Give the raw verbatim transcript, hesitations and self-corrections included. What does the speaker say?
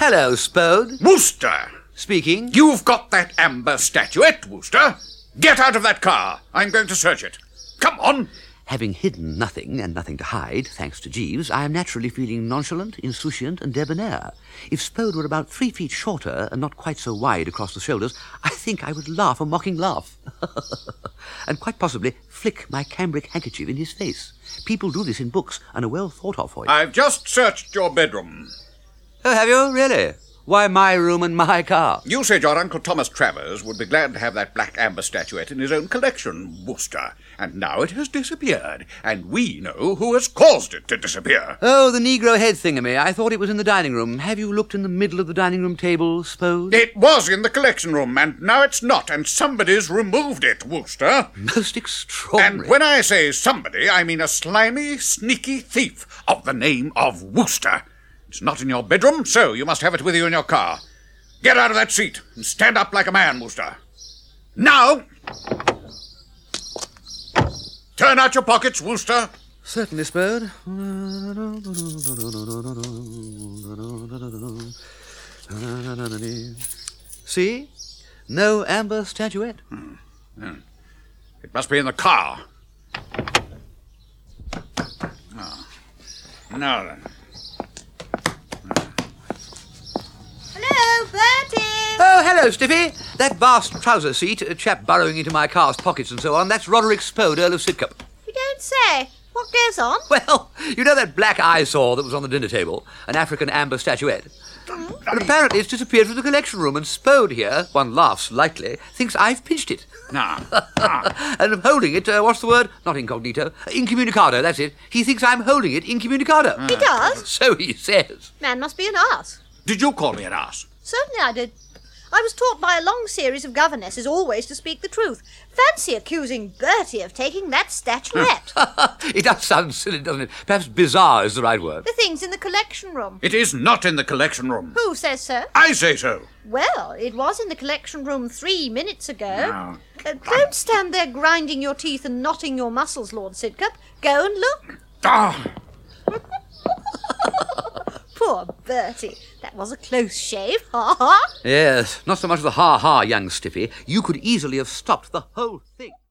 Hello, Spode. Wooster! Speaking. You've got that amber statuette, Wooster. Get out of that car. I'm going to search it. Come on. Having hidden nothing and nothing to hide, thanks to Jeeves, I am naturally feeling nonchalant, insouciant, and debonair. If Spode were about three feet shorter and not quite so wide across the shoulders, I think I would laugh a mocking laugh. And quite possibly flick my cambric handkerchief in his face. People do this in books and are well thought of for it. I've just searched your bedroom. Oh, have you? Really? Why my room and my car? You said your Uncle Thomas Travers would be glad to have that black amber statuette in his own collection, Wooster. And now it has disappeared, and we know who has caused it to disappear. Oh, the Negro head thingamy. I thought it was in the dining room. Have you looked in the middle of the dining room table, Spode? It was in the collection room, and now it's not, and somebody's removed it, Wooster. Most extraordinary. And when I say somebody, I mean a slimy, sneaky thief of the name of Wooster. It's not in your bedroom, so you must have it with you in your car. Get out of that seat and stand up like a man, Wooster. Now! Turn out your pockets, Wooster. Certainly, Spode. See? No amber statuette. Hmm. Hmm. It must be in the car. Oh. Now then. Hello, Bertie! Oh, hello, Stiffy. That vast trouser seat, a chap burrowing into my car's pockets and so on, that's Roderick Spode, Earl of Sidcup. You don't say. What goes on? Well, you know that black eyesore that was on the dinner table? An African amber statuette? Mm. And apparently it's disappeared from the collection room, and Spode here, one laughs lightly, thinks I've pinched it. Nah. Ah. And I'm holding it, uh, what's the word? Not incognito. Incommunicado, that's it. He thinks I'm holding it incommunicado. He does? So he says. Man must be an ass. Did you call me an ass? Certainly I did. I was taught by a long series of governesses always to speak the truth. Fancy accusing Bertie of taking that statuette. It does sound silly, doesn't it? Perhaps bizarre is the right word. The thing's in the collection room. It is not in the collection room. Who says so? I say so. Well, it was in the collection room three minutes ago. No. Uh, don't stand there grinding your teeth and knotting your muscles, Lord Sidcup. Go and look. Ah. Poor Bertie. That was a close shave. Ha ha. Yes, not so much the ha-ha, young Stiffy. You could easily have stopped the whole thing.